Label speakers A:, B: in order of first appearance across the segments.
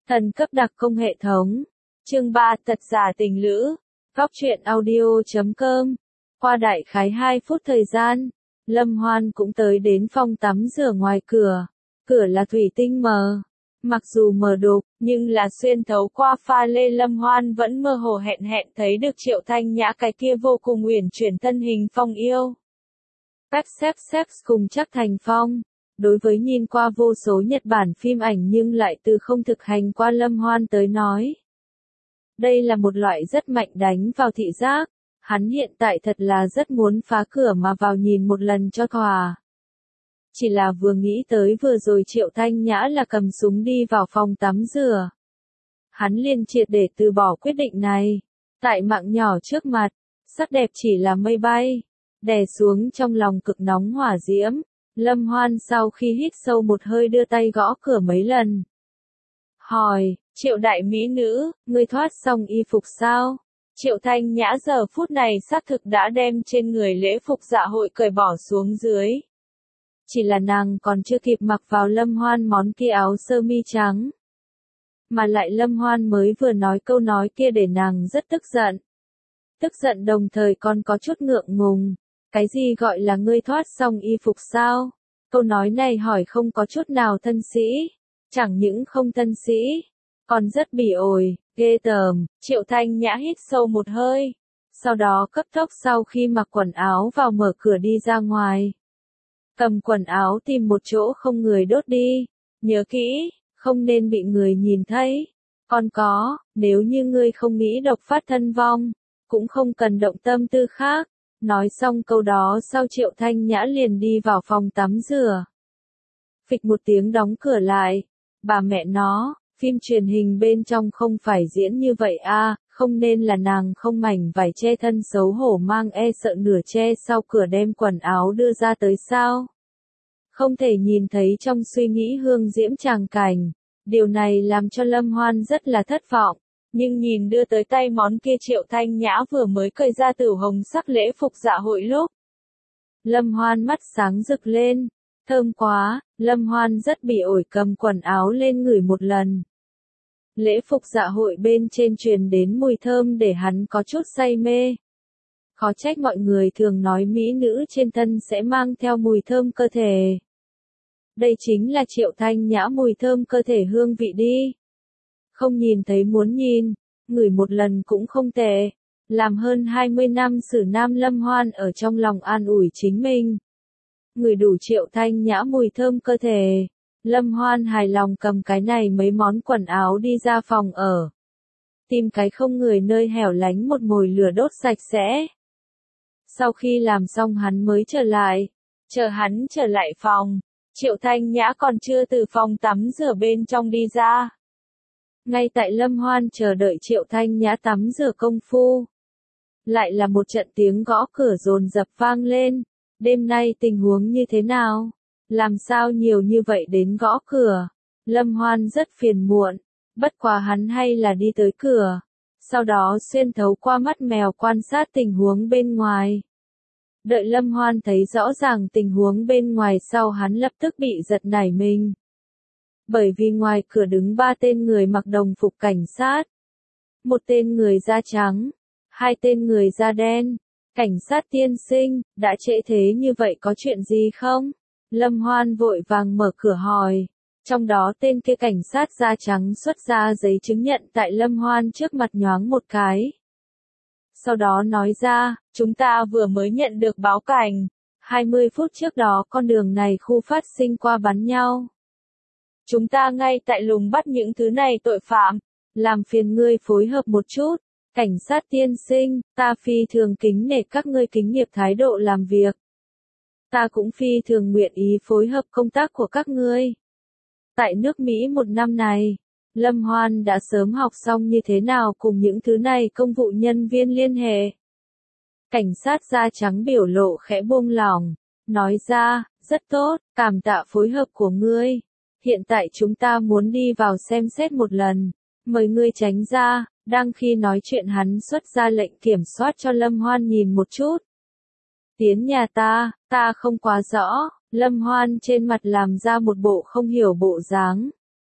A: Thần cấp đặc công hệ thống. Chương 3 Tật giả tình lữ. Góc truyện audio.com. Qua đại khái 2 phút thời gian, Lâm Hoan cũng tới đến phòng tắm rửa ngoài cửa. Cửa là thủy tinh mờ. Mặc dù mờ đục, nhưng là xuyên thấu qua pha lê Lâm Hoan vẫn mơ hồ hẹn thấy được Triệu Thanh Nhã cái kia vô cùng uyển chuyển thân hình phong yêu. Sex cùng Trác Thành Phong. Đối với nhìn qua vô số Nhật Bản phim ảnh nhưng lại từ không thực hành qua Lâm Hoan tới nói. Đây là một loại rất mạnh đánh vào thị giác, hắn hiện tại thật là rất muốn phá cửa mà vào nhìn một lần cho thỏa. Chỉ là vừa nghĩ tới vừa rồi Triệu Thanh Nhã là cầm súng đi vào phòng tắm rửa. Hắn liền triệt để từ bỏ quyết định này. Tại mạng nhỏ trước mặt, sắc đẹp chỉ là mây bay, đè xuống trong lòng cực nóng hỏa diễm. Lâm Hoan sau khi hít sâu một hơi đưa tay gõ cửa mấy lần. Hỏi, Triệu đại mỹ nữ, ngươi thoát xong y phục sao? Triệu Thanh Nhã giờ phút này xác thực đã đem trên người lễ phục dạ hội cởi bỏ xuống dưới. Chỉ là nàng còn chưa kịp mặc vào Lâm Hoan món kia áo sơ mi trắng. Mà lại Lâm Hoan mới vừa nói câu nói kia để nàng rất tức giận. Tức giận đồng thời còn có chút ngượng ngùng. Cái gì gọi là ngươi thoát xong y phục sao? Câu nói này hỏi không có chút nào thân sĩ. Chẳng những không thân sĩ, còn rất bỉ ổi, ghê tởm. Triệu Thanh Nhã hít sâu một hơi. Sau đó cấp tốc sau khi mặc quần áo vào mở cửa đi ra ngoài. Cầm quần áo tìm một chỗ không người đốt đi. Nhớ kỹ, không nên bị người nhìn thấy. Còn có, nếu như ngươi không nghĩ độc phát thân vong, cũng không cần động tâm tư khác. Nói xong câu đó sau Triệu Thanh Nhã liền đi vào phòng tắm rửa. Phịch một tiếng đóng cửa lại. Bà mẹ nó, phim truyền hình bên trong không phải diễn như vậy à, không nên là nàng không mảnh vải che thân xấu hổ mang sợ nửa che sau cửa đem quần áo đưa ra tới sao. Không thể nhìn thấy trong suy nghĩ hương diễm tràng cảnh. Điều này làm cho Lâm Hoan rất là thất vọng. Nhưng nhìn đưa tới tay món kia Triệu Thanh Nhã vừa mới cởi ra tử hồng sắc lễ phục dạ hội lúc. Lâm Hoan mắt sáng rực lên. Thơm quá, Lâm Hoan rất bị ổi cầm quần áo lên ngửi một lần. Lễ phục dạ hội bên trên truyền đến mùi thơm để hắn có chút say mê. Khó trách mọi người thường nói mỹ nữ trên thân sẽ mang theo mùi thơm cơ thể. Đây chính là Triệu Thanh Nhã mùi thơm cơ thể hương vị đi. Không nhìn thấy muốn nhìn, ngửi một lần cũng không tệ. Làm hơn 20 năm xử nam Lâm Hoan ở trong lòng an ủi chính mình. Ngửi đủ Triệu Thanh Nhã mùi thơm cơ thể. Lâm Hoan hài lòng cầm cái này mấy món quần áo đi ra phòng ở. Tìm cái không người nơi hẻo lánh một mồi lửa đốt sạch sẽ. Sau khi làm xong hắn mới trở lại. Chờ hắn trở lại phòng. Triệu Thanh Nhã còn chưa từ phòng tắm rửa bên trong đi ra. Ngay tại Lâm Hoan chờ đợi Triệu Thanh Nhã tắm rửa công phu. Lại là một trận tiếng gõ cửa dồn dập vang lên. Đêm nay tình huống như thế nào? Làm sao nhiều như vậy đến gõ cửa? Lâm Hoan rất phiền muộn. Bất quá hắn hay là đi tới cửa. Sau đó xuyên thấu qua mắt mèo quan sát tình huống bên ngoài. Đợi Lâm Hoan thấy rõ ràng tình huống bên ngoài sau hắn lập tức bị giật nảy mình. Bởi vì ngoài cửa đứng 3 tên người mặc đồng phục cảnh sát. Một tên người da trắng. 2 tên người da đen. Cảnh sát tiên sinh, đã trễ thế như vậy có chuyện gì không? Lâm Hoan vội vàng mở cửa hỏi. Trong đó tên kia cảnh sát da trắng xuất ra giấy chứng nhận tại Lâm Hoan trước mặt nhoáng một cái. Sau đó nói ra, chúng ta vừa mới nhận được báo cảnh. 20 phút trước đó con đường này khu phát sinh qua bắn nhau. Chúng ta ngay tại lùng bắt những thứ này tội phạm. Làm phiền ngươi phối hợp một chút. Cảnh sát tiên sinh, ta phi thường kính nể các ngươi kính nghiệp thái độ làm việc. Ta cũng phi thường nguyện ý phối hợp công tác của các ngươi. Tại nước Mỹ một năm này, Lâm Hoan đã sớm học xong như thế nào cùng những thứ này công vụ nhân viên liên hệ. Cảnh sát da trắng biểu lộ khẽ buông lỏng, nói ra, rất tốt, cảm tạ phối hợp của ngươi. Hiện tại chúng ta muốn đi vào xem xét một lần, mời ngươi tránh ra. Đang khi nói chuyện hắn xuất ra lệnh kiểm soát cho Lâm Hoan nhìn một chút. Tiến nhà ta không quá rõ, Lâm Hoan trên mặt làm ra một bộ không hiểu bộ dáng.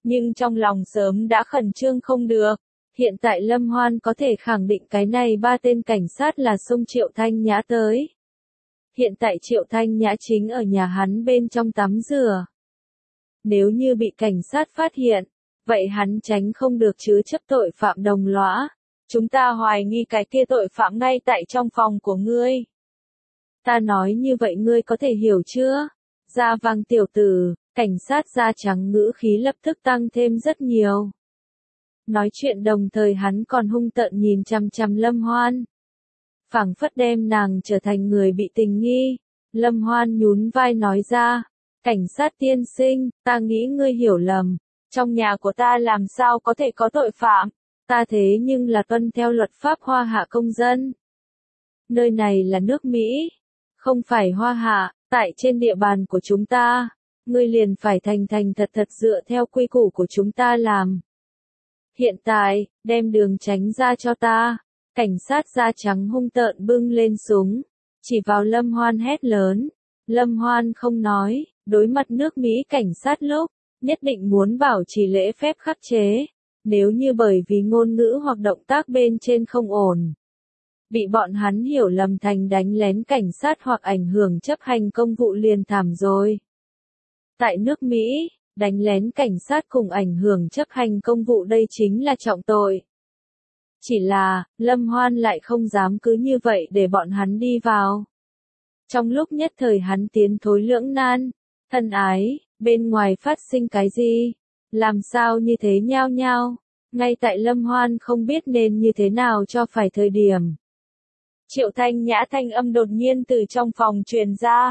A: nhưng trong lòng sớm đã khẩn trương không được. Hiện tại Lâm Hoan có thể khẳng định cái này 3 tên cảnh sát là xông Triệu Thanh Nhã tới. Hiện tại Triệu Thanh Nhã chính ở nhà hắn bên trong tắm rửa. Nếu như bị cảnh sát phát hiện, vậy hắn tránh không được chứa chấp tội phạm đồng lõa. Chúng ta hoài nghi cái kia tội phạm ngay tại trong phòng của ngươi. Ta nói như vậy ngươi có thể hiểu chưa? Da vàng tiểu tử, cảnh sát da trắng ngữ khí lập tức tăng thêm rất nhiều. Nói chuyện đồng thời hắn còn hung tợn nhìn chằm chằm Lâm Hoan. Phảng phất đem nàng trở thành người bị tình nghi. Lâm Hoan nhún vai nói ra, cảnh sát tiên sinh, ta nghĩ ngươi hiểu lầm. Trong nhà của ta làm sao có thể có tội phạm, ta thế nhưng là tuân theo luật pháp Hoa Hạ công dân. Nơi này là nước Mỹ, không phải Hoa Hạ, tại trên địa bàn của chúng ta, ngươi liền phải thành thành thật thật dựa theo quy củ của chúng ta làm. Hiện tại, đem đường tránh ra cho ta. Cảnh sát da trắng hung tợn bưng lên súng, chỉ vào Lâm Hoan hét lớn. Lâm Hoan không nói, đối mặt nước Mỹ cảnh sát lúc, nhất định muốn bảo trì lễ phép khắc chế. Nếu như bởi vì ngôn ngữ hoặc động tác bên trên không ổn, bị bọn hắn hiểu lầm thành đánh lén cảnh sát hoặc ảnh hưởng chấp hành công vụ liền thảm rồi. Tại nước Mỹ, đánh lén cảnh sát cùng ảnh hưởng chấp hành công vụ đây chính là trọng tội. Chỉ là, Lâm Hoan lại không dám cứ như vậy để bọn hắn đi vào. Trong lúc nhất thời hắn tiến thối lưỡng nan, thân ái, bên ngoài phát sinh cái gì? Làm sao như thế nhao nhao? Ngay tại Lâm Hoan không biết nên như thế nào cho phải thời điểm. Triệu Thanh Nhã thanh âm đột nhiên từ trong phòng truyền ra.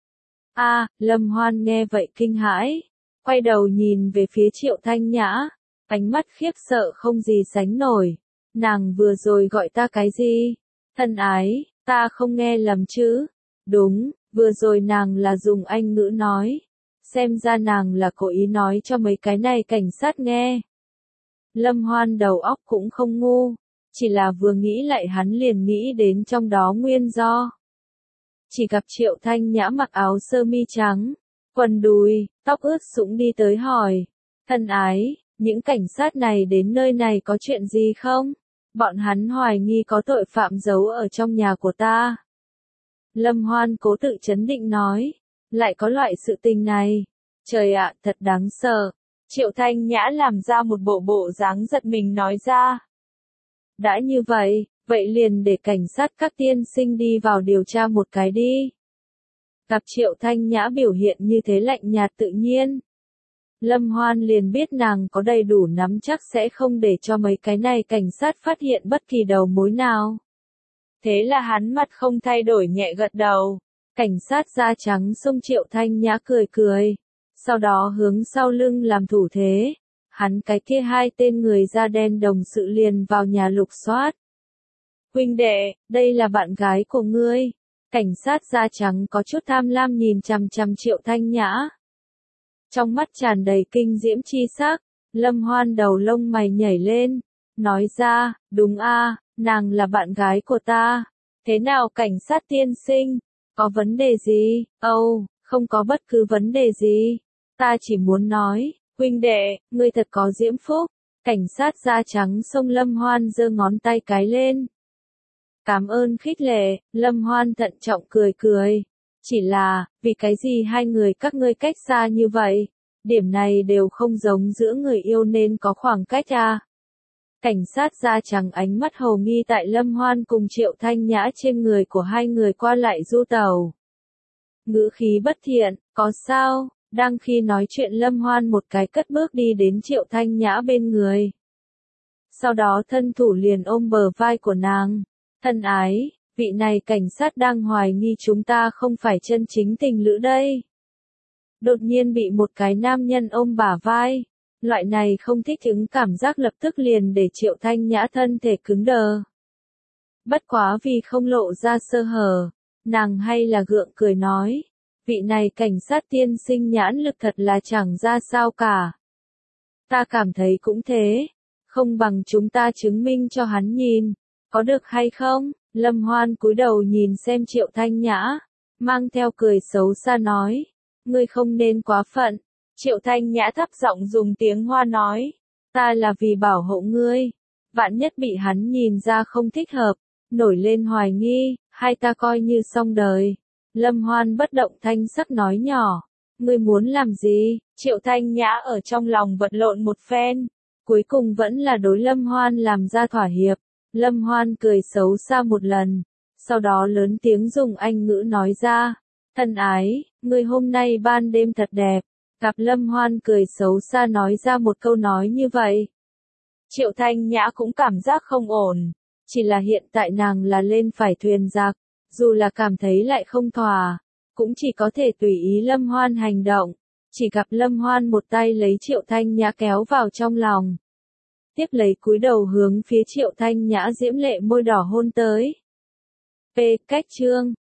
A: Lâm Hoan nghe vậy kinh hãi, quay đầu nhìn về phía Triệu Thanh Nhã, ánh mắt khiếp sợ không gì sánh nổi. Nàng vừa rồi gọi ta cái gì? Thân ái, ta không nghe lầm chứ? Đúng, vừa rồi nàng là dùng Anh ngữ nói. Xem ra nàng là cố ý nói cho mấy cái này cảnh sát nghe. Lâm Hoan đầu óc cũng không ngu, chỉ là vừa nghĩ lại hắn liền nghĩ đến trong đó nguyên do. Chỉ gặp Triệu Thanh Nhã mặc áo sơ mi trắng, quần đùi, tóc ướt sũng đi tới hỏi. Thân ái, những cảnh sát này đến nơi này có chuyện gì không? Bọn hắn hoài nghi có tội phạm giấu ở trong nhà của ta. Lâm Hoan cố tự trấn định nói, lại có loại sự tình này. Trời ạ, thật đáng sợ. Triệu Thanh Nhã làm ra một bộ dáng giật mình nói ra. Đã như vậy, vậy liền để cảnh sát các tiên sinh đi vào điều tra một cái đi. Gặp Triệu Thanh Nhã biểu hiện như thế lạnh nhạt tự nhiên. Lâm Hoan liền biết nàng có đầy đủ nắm chắc sẽ không để cho mấy cái này cảnh sát phát hiện bất kỳ đầu mối nào. Thế là hắn mặt không thay đổi nhẹ gật đầu. Cảnh sát da trắng xông Triệu Thanh Nhã cười cười. Sau đó hướng sau lưng làm thủ thế. Hắn cái kia 2 tên người da đen đồng sự liền vào nhà lục soát. Huynh đệ, đây là bạn gái của ngươi. Cảnh sát da trắng có chút tham lam nhìn chằm chằm Triệu Thanh Nhã. Trong mắt tràn đầy kinh diễm chi sắc, Lâm Hoan đầu lông mày nhảy lên, nói ra, đúng nàng là bạn gái của ta. Thế nào cảnh sát tiên sinh, có vấn đề gì? Không có bất cứ vấn đề gì. Ta chỉ muốn nói, huynh đệ, ngươi thật có diễm phúc. Cảnh sát da trắng xông Lâm Hoan giơ ngón tay cái lên. Cảm ơn khích lệ, Lâm Hoan thận trọng cười cười. Chỉ là, vì cái gì hai người các ngươi cách xa như vậy? Điểm này đều không giống giữa người yêu nên có khoảng cách Cảnh sát da trắng ánh mắt hồ nghi tại Lâm Hoan cùng Triệu Thanh Nhã trên người của hai người qua lại du tàu. Ngữ khí bất thiện, có sao? Đang khi nói chuyện Lâm Hoan một cái cất bước đi đến Triệu Thanh Nhã bên người. Sau đó thân thủ liền ôm bờ vai của nàng. Thân ái, vị này cảnh sát đang hoài nghi chúng ta không phải chân chính tình lữ đây. Đột nhiên bị một cái nam nhân ôm bả vai. Loại này không thích ứng cảm giác lập tức liền để Triệu Thanh Nhã thân thể cứng đờ. Bất quá vì không lộ ra sơ hở, nàng hay là gượng cười nói. Vị này cảnh sát tiên sinh nhãn lực thật là chẳng ra sao cả. Ta cảm thấy cũng thế. Không bằng chúng ta chứng minh cho hắn nhìn. Có được hay không? Lâm Hoan cúi đầu nhìn xem Triệu Thanh Nhã. Mang theo cười xấu xa nói. Ngươi không nên quá phận. Triệu Thanh Nhã thấp giọng dùng tiếng Hoa nói, ta là vì bảo hộ ngươi. Vạn nhất bị hắn nhìn ra không thích hợp, nổi lên hoài nghi, hai ta coi như xong đời. Lâm Hoan bất động thanh sắc nói nhỏ, ngươi muốn làm gì? Triệu Thanh Nhã ở trong lòng vật lộn một phen, cuối cùng vẫn là đối Lâm Hoan làm ra thỏa hiệp. Lâm Hoan cười xấu xa một lần, sau đó lớn tiếng dùng Anh ngữ nói ra, thân ái, ngươi hôm nay ban đêm thật đẹp. Gặp Lâm Hoan cười xấu xa nói ra một câu nói như vậy. Triệu Thanh Nhã cũng cảm giác không ổn, chỉ là hiện tại nàng là lên phải thuyền giặc, dù là cảm thấy lại không thỏa, cũng chỉ có thể tùy ý Lâm Hoan hành động. Chỉ gặp Lâm Hoan một tay lấy Triệu Thanh Nhã kéo vào trong lòng, tiếp lấy cúi đầu hướng phía Triệu Thanh Nhã diễm lệ môi đỏ hôn tới. P. Cách chương